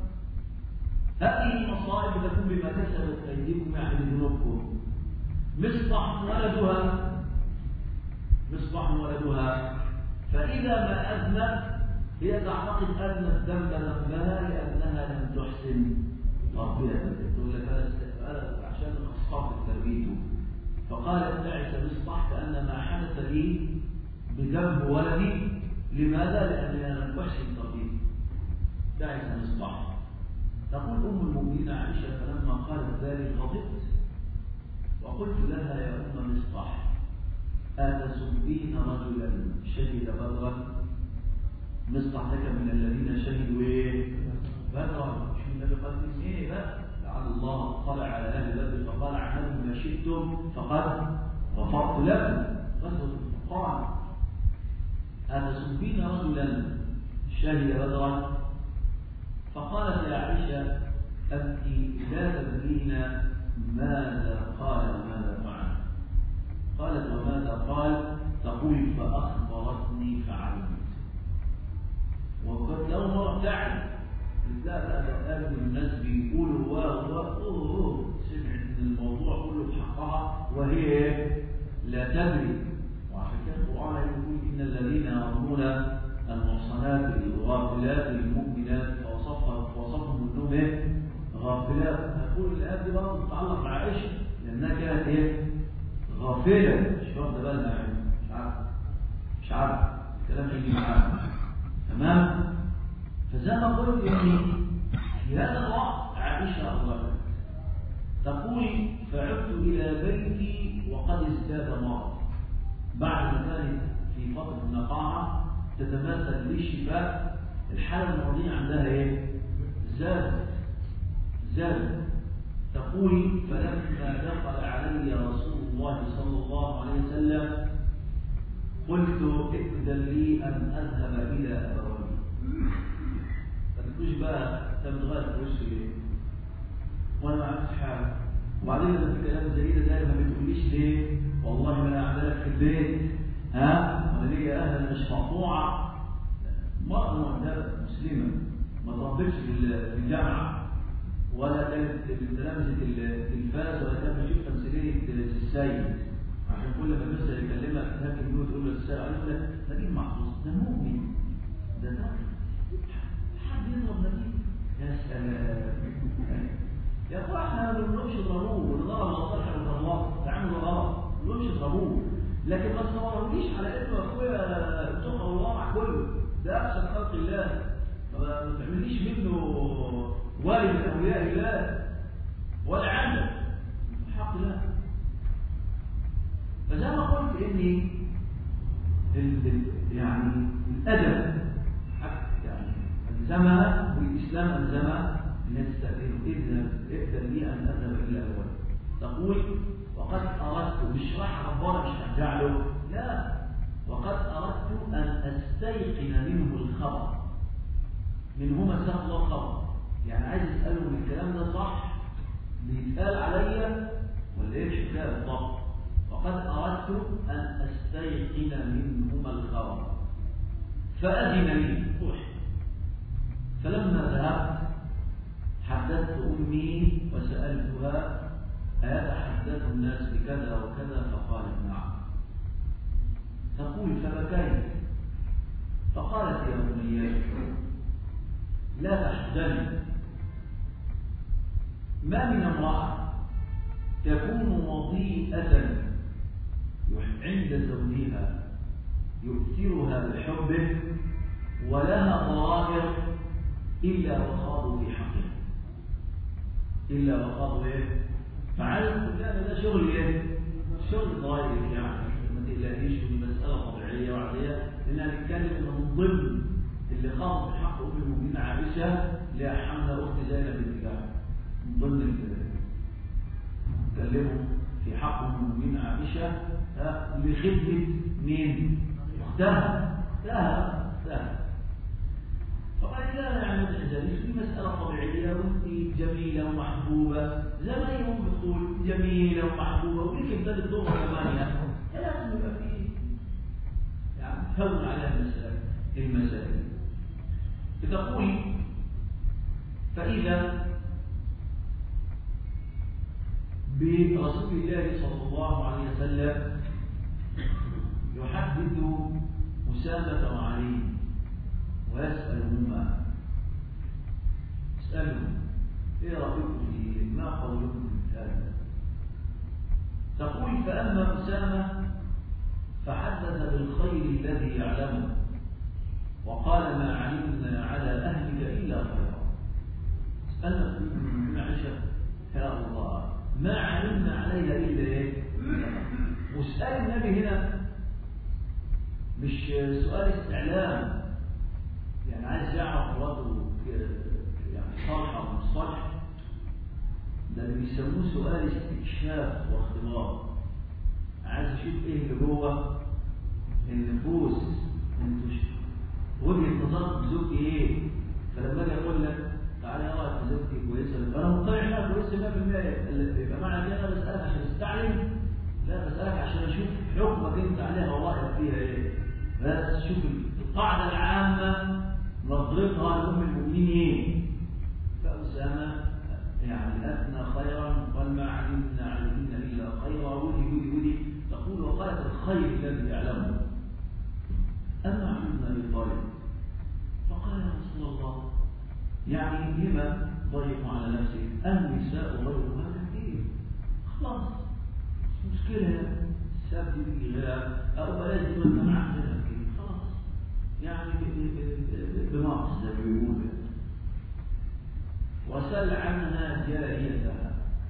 هذه مصائب تكون بما كسبت أيديكم يعني بذنوبكم. مصطح ولدها مصطح ولدها فإذا ما أذنب هي تعتقد أن الذنب ذنبها لأنها لم تحسن تربيته، تقول لك أنا عشان أخصصت تربيته، فقالت تعس مصطح كأنما حدث لي بذنب ولدي. لماذا؟ لأننا لم نحسن تربيته. تعس مصطح. تقول أم المؤمنين عائشة فلما قالت ذلك غضبت وقلت لها يا أم مصطح أتسبين رجلا شهد بدرا؟ مصطح لك من الذين شهدوا ايه؟ بدرا. مش من النبي قال ايه بقى؟ لعل الله اطلع على اهل بدر فقال اعملوا ما شئتم فقد غفرت لكم. غزوة الفرقان. أتسبين رجلا شهد بدرا؟ فقالت يا عائشة أنت لا تدرين ماذا قال وماذا فعل. قالت وماذا قال؟ تقول فأخبرتني فعلت. وقد لو مرة تعرف لا لا لا الناس بيقولوا واو سمعت الموضوع كله بحقها وهي لا تدري. وعشان كده القرآن يقول إن الذين يرمون المحصنات الغافلات المؤمنات فوصفهم انهم ايه؟ غافلات. هقول الآية دي برضه تتعلق بعائشة لأنها كانت ايه؟ غافلة مش واخدة بالها يعني مش عارفة مش عارفة الكلام يجي معاها تمام. فزي ما قلت يعني في هذا الوقت عائشة الله تقول فعدت إلى بيتي وقد ازداد مرض بعد ما كانت في فترة النقاهة تتماثل للشفاء. الحالة المرضية عندها ايه؟ زادت زادت. تقول فلما دخل علي رسول الله صلى الله عليه وسلم قلت ائذن لي أن أذهب إلى أبوي. ما تقولش بقى أنت بتغير في وشه ليه؟ وأنا ما عملتش حاجة. وبعدين لما في كلام زي ده دايما ما بتقوليش ليه؟ والله ما أنا أعملك في البيت ها؟ أنا ليا أهل مش مقطوعة. مرأة مؤدبة مسلمة ما تربتش في الجامعة ولا كانت من تلامذة التلفاز ولا كانت بتشوف تمثيلية السيد عشان كل ما بس يكلمك هاك النور تقول له السيد عليه لك نجيب محفوظ ده مؤمن ده ده حد يضرب نجيب يا سلام يا اخوة احنا ما بنقولش اضربوه ونضرب مصالح الله تعملوا غلط ما بنقولش اضربوه لكن ما تصورونيش على انه اخويا بتقرا الوضع كله ده احسن خلق الله ما تعمليش منه والي من اولياء الله ولا عندك حق الله. فزي ما قلت اني يعني الادب يعني الزمها والاسلام الزمها ان تستاذن اذن ائذن لي ان اذهب الى اول. تقول وقد اردت مش راح ربنا مش هرجع له لا وقد اردت ان استيقن منه الخبر رسول الله خبر، يعني عايز اساله من الكلام ده صح بيتقال عليا ولا ايه الحكايه بالضبط؟ وقد اردت ان استيقن منهما الخبر فاذن لي روح. فلما ذهبت حدثت امي وسالتها أيتحدث الناس بكذا وكذا؟ فقالت نعم. تقول فبكيت فقالت يا بني لا تحزني، ما من امرأة تكون وضيئة عند زوجها يؤثرها بحبه ولها ضرائر إلا وخاضوا في حقها، إلا وخاضوا إيه؟ فعلم كلها ده شغل إيه؟ شغل ضرائر يعني ما تقلقيش، ودي مسألة طبيعية وعادية، لأنها نتكلم من ضمن اللي خاضوا في حق أم المؤمنين عائشة لحملة أخت زينب بنت جحش، من ضمن اللي تكلموا في حق أم المؤمنين عائشة لخدمة مين؟ أختها أختها أختها فقال لا يعني ما تحزنيش، دي مسألة طبيعية وأنت جميلة ومحبوبة زي ما هي أم بتقول جميلة ومحبوبة وليك بدل الدور كمان يعني لازم يبقى فيه يعني تهون على المسألة المسائل. بتقول فإذا برسول الله صلى الله عليه وسلم يحدث أسامة وعلي ويسألهما اسألهم ايه رأيكم في ما قولكم في هذا؟ تقول فأما أسامة فحدث بالخير الذي يعلمه وقال ما علمنا على أهلك إلا خيرا. اسألنا من عائشة يا الله ما علمنا عليها إلا إيه؟ وسأل النبي هنا مش سؤال استعلام، يعني عايز يعرف مراته يعني صالحة أو مش صالحة، ده بيسموه سؤال استكشاف واختبار، عايز يشوف إيه اللي جوه النفوس، انتوا وجهة نظرك بزوجتي إيه؟ فلما أجي أقول لك تعالى يا رأيك في زوجتي كويسة، أنا مقتنع إنها كويسة مية في المية، يبقى معنى كده أنا بسألك عشان أستعلم؟ لا، بسألك عشان أشوف حكمك أنت عليها ورأيك فيها إيه؟ بس شوف القاعدة العامة نظرتها لأم المؤمنين إيه؟ فأسامة يعني أثنى خيرا قال ما علمنا علمنا إلا خيرا ودي ودي ودي تقول وقالت الخير الذي يعلمه. أما علمنا بالطالب فقال يا رسول الله يعني لما ضيق على نفسك؟ النساء غيرها كثير، خلاص مش مشكلة السبب دي غيرها أو لازم أنت معك غيرها كثير، خلاص يعني بنقص زي ما بيقولوا وسل عنها جاريتها.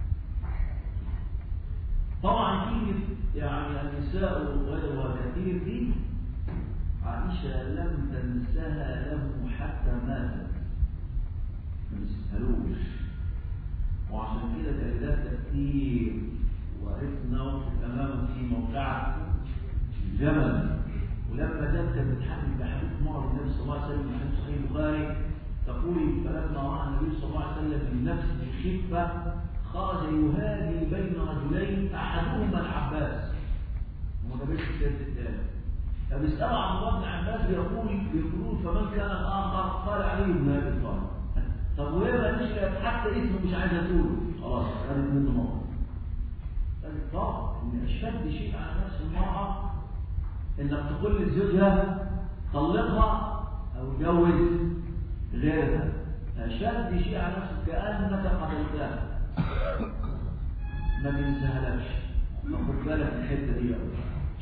طبعا في يعني النساء غيرها كثير دي عائشة لم تنسها له حتى ماتت، ما نسألوش، وعشان كده كانت كتير وقفنا وقفت أمامه في موقعة الجمل، ولما جت كانت بتحدث بحديث معه النبي صلى الله عليه وسلم في صحيح البخاري تقول فلما رأى النبي صلى الله عليه وسلم بالنفس الخفة خرج يهادي بين رجلين أحدهما العباس وما جابش الثالث الثاني، فبيسأل عن الله بن عباس بيقول بيقولون فمن كان الآخر قال علي بن أبي طالب. طب وهي ما تشكت حتى اسمه مش عايزة تقوله، خلاص خدت منه موقف. قالت طبعا إن أشد شيء على نفس المرأة إنك تقول لزوجها طلقها أو جوز غيرها، أشد شيء على نفسك كأنك قتلتها ما بينسهلكش، فخد بالك من الحتة دي أوي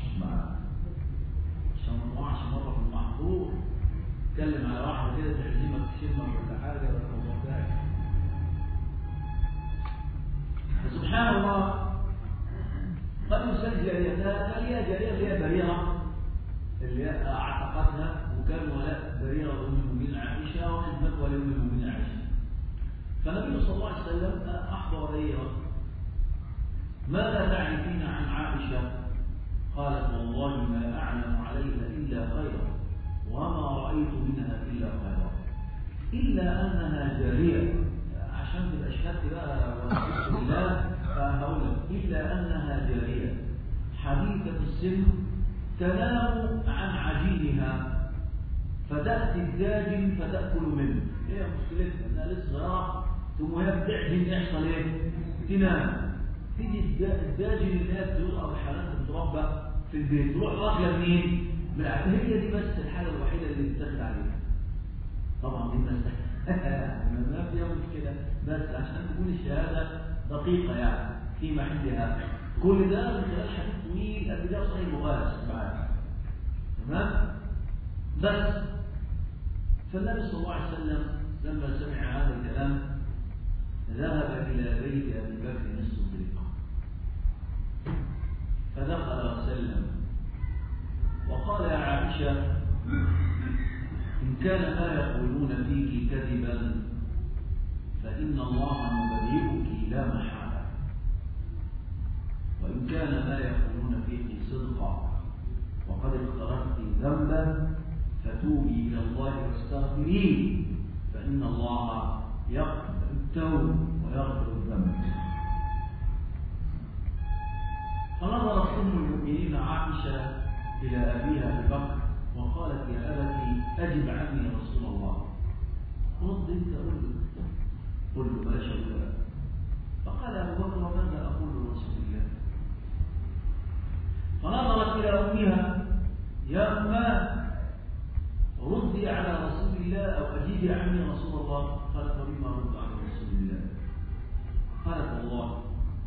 عشان ما تقعش مرة في المحظور تتكلم على واحدة كده تحزمك تشمك ولا حاجة ولا موضوع ثاني. فسبحان الله قد يسجل جاريتها، هي جارية اللي هي بريرة اللي هي اعتقتها وكان ولاء بريرة أم المؤمنين عائشة وخدمة ولي أم المؤمنين عائشة. فالنبي صلى الله عليه وسلم أحضر بريرة ماذا تعرفين عن عائشة؟ قالت والله ما أعلم عليها إلا خيرا وما رأيت منها إلا خيرا إلا إلا أنها جارية، عشان تبقى شهادتي بقى والحمد لله فهقول لك إلا أنها جارية حديثة السن تنام عن عجينها فتأتي الداجن فتأكل منه. هي مشكلتها انها لسه صغيرة ثم وهي بتعجن يحصل ايه؟ تنام. تيجي الداجن اللي هي بتقول او الحيوانات بتربى في البيت تروح واكله منين؟ من هي دي بس الحاله الوحيده اللي بتاخد عليها. طبعا دي مساله ما فيها مشكله، بس عشان تكون الشهاده دقيقه يعني فيما عندها. كل ده من خلال حديث طويل قد ده صحيح البخاري بعد. تمام؟ بس فالنبي صلى الله عليه وسلم لما سمع هذا الكلام ذهب إلى بيت أبي بكر الصديق فدخل وسلم وقال يا عائشة إن كان ما يقولون فيك كذبا فإن الله مبرئك لا محالة، وإن كان ما يقولون فيك صدقا وقد اقترفت ذنبا فتوبي إلى الله واستغفريه فإن الله يقبل التوب ويغفر الذنب. فنظرت أم المؤمنين عائشة إلى أبيها أبي بكر وقالت يا أبتي أجب عني يا رسول الله. رد أنت قل له قل له بلاش الكلام. فقال أبو بكر وماذا أقول لرسول الله؟ فنظرت إلى أمها يا أماه ردي على رسول الله أو أجيبي عني رسول الله. قالت وبما رد على رسول الله؟ قالت والله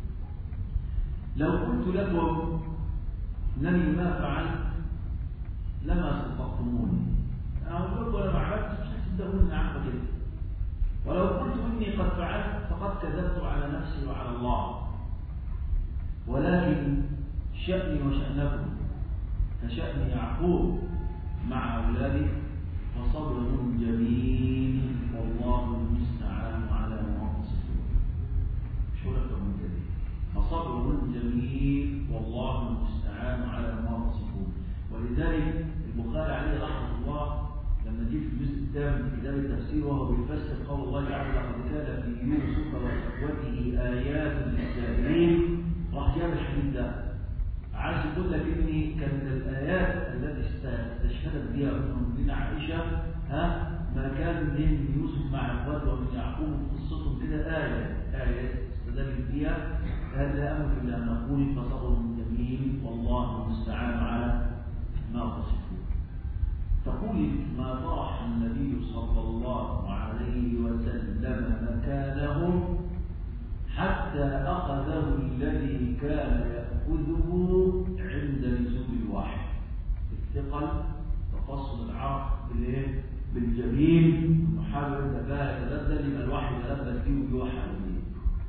لو قلت لكم انني ما فعلت لما صدقتموني. اقول لكم انا ما عملتش مش هتصدقوني عارفه كده، ولو قلت اني قد فعلت فقد كذبت على نفسي وعلى الله. ولكن شأني وشأنكم كشأن يعقوب مع أولاده فصبر جميل والله المستعان على ما تصفون. شو لك من كده؟ فصبر جميل والله المستعان على ما تصفون. ولذلك البخاري عليه رحمه الله لما جه في الجزء الثامن من كتاب التفسير وهو بيفسر قول الله تعالى لقد كان في يوسف واخوته آيات للسائلين راح جاب الحديث ده. عايز يقول لك ان كانت الايات التي استشهدت بها ام المؤمنين عائشه ها ما كان من يوسف مع اخواته ومن يعقوب قصتهم كده ايه ايه استدلت بها. هذا امر الا ان نقول فصبر جميل والله المستعان على ما تصفون. تقول ما طرح النبي صلى الله عليه وسلم مكانه حتى أخذه الذي كان يأخذه عند نزول الوحي. الثقل تفصل العرق بالجميل المحاول أن بقى يتبدل يبقى الوحي يتبدل فيه ويوحى إليه.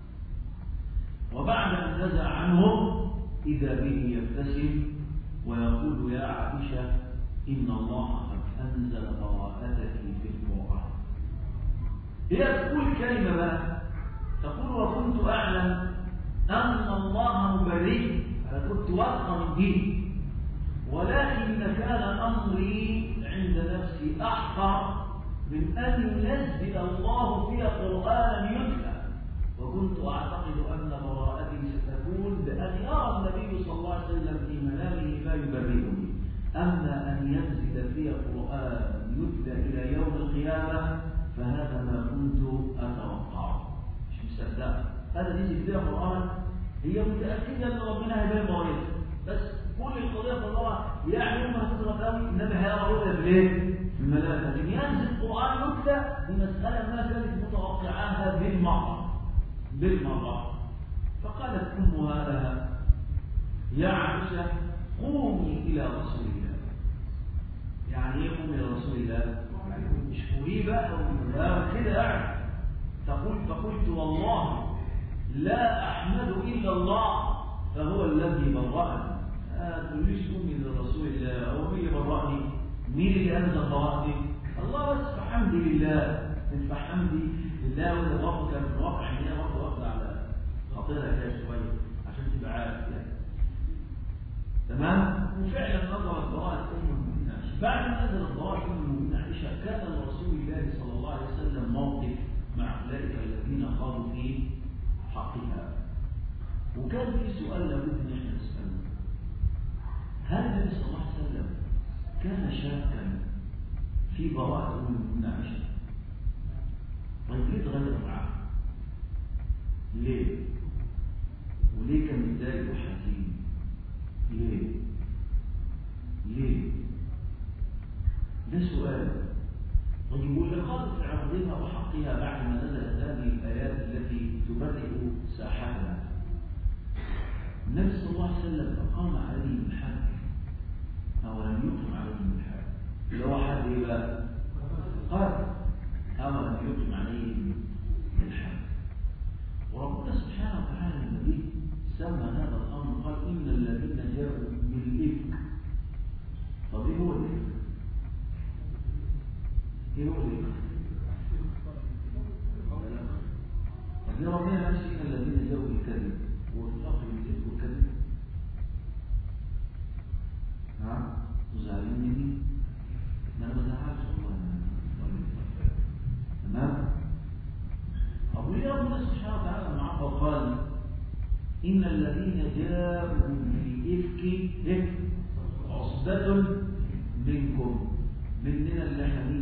وبعد أن نزع عنه إذا به يبتسم ويقول يا عائشة إن الله قد أنزل براءتك في القرآن. هي تقول كلمة بقى تقول وكنت أعلم أن الله مبرئ، أنا كنت واثقة من دي، ولكن كان أمري عند نفسي أحقر من أن ينزل الله في قرآن يتلى، وكنت أعتقد أن براءتي ستكون بأن يرى النبي صلى الله عليه وسلم في منامه ما يبرئني. أما أن ينزل في قرآن يتلى إلى يوم القيامة فهذا ما كنت أتوقعه. مصدقه هذا نزل فيها قرآن هي متأكدة أن ربنا هيبين براءتها، بس كل القضية في الله يعني هم هتضرب قوي إنما هيرى رؤيا بالليل في الملائكة، لكن ينزل قرآن يتلى دي مسألة ما كانت متوقعاها بالمرة بالمرة. فقالت أمها لها يا عائشة قومي إلى رسول الله. يعني إيه قومي إلى رسول الله؟ مش قريبة أو كده يعني. تقول فقلت والله لا أحمد إلا الله فهو الذي برأني. آه تقوليش قومي لرسول الله أو مين اللي برأني؟ مين اللي أنزل براءتي؟ الله بس فحمد لله فحمدي لله. وإذا ربك كان في الواقع هي برضه واخدة على خطيرها كده شوية عشان تبقى عارف يعني. تمام؟ وفعلا نظرت براءة أم المؤمنين عائشة. بعد ما نزلت براءة أم المؤمنين عائشة كان رسول الله صلى الله عليه وسلم كان شاكا في براءة أم المؤمنين عائشة. طيب ليه تغير معاه؟ ليه؟ وليه كان متضايق وحزين؟ ليه؟ ليه؟ ده سؤال. طيب والإقامة عرضها وحقها بعد ما نزلت هذه الآيات التي تبرئ ساحتها. النبي صلى الله عليه وسلم أقام عليهم الحد أو لم يقم عليهم الحد؟ اللي هو حد إيه بقى؟ قتل أو لم يقم عليهم الحد. وربنا سبحانه وتعالى النبي سمى هذا الأمر قال إن الذين جاءوا بالإفك. طب إيه هو الإفك؟ إيه هو الإفك؟ طب ليه ربنا نفسه إن الذين جاءوا بالكذب وفي الآخر الإفك والكذب؟ ها؟ تزعلين مني؟ ما أنا ما زعلش والله. تمام؟ أبو ليه ربنا سبحانه وتعالى معه وقال إن الذين جاءوا بالإفك عصبة منكم، مننا اللي احنا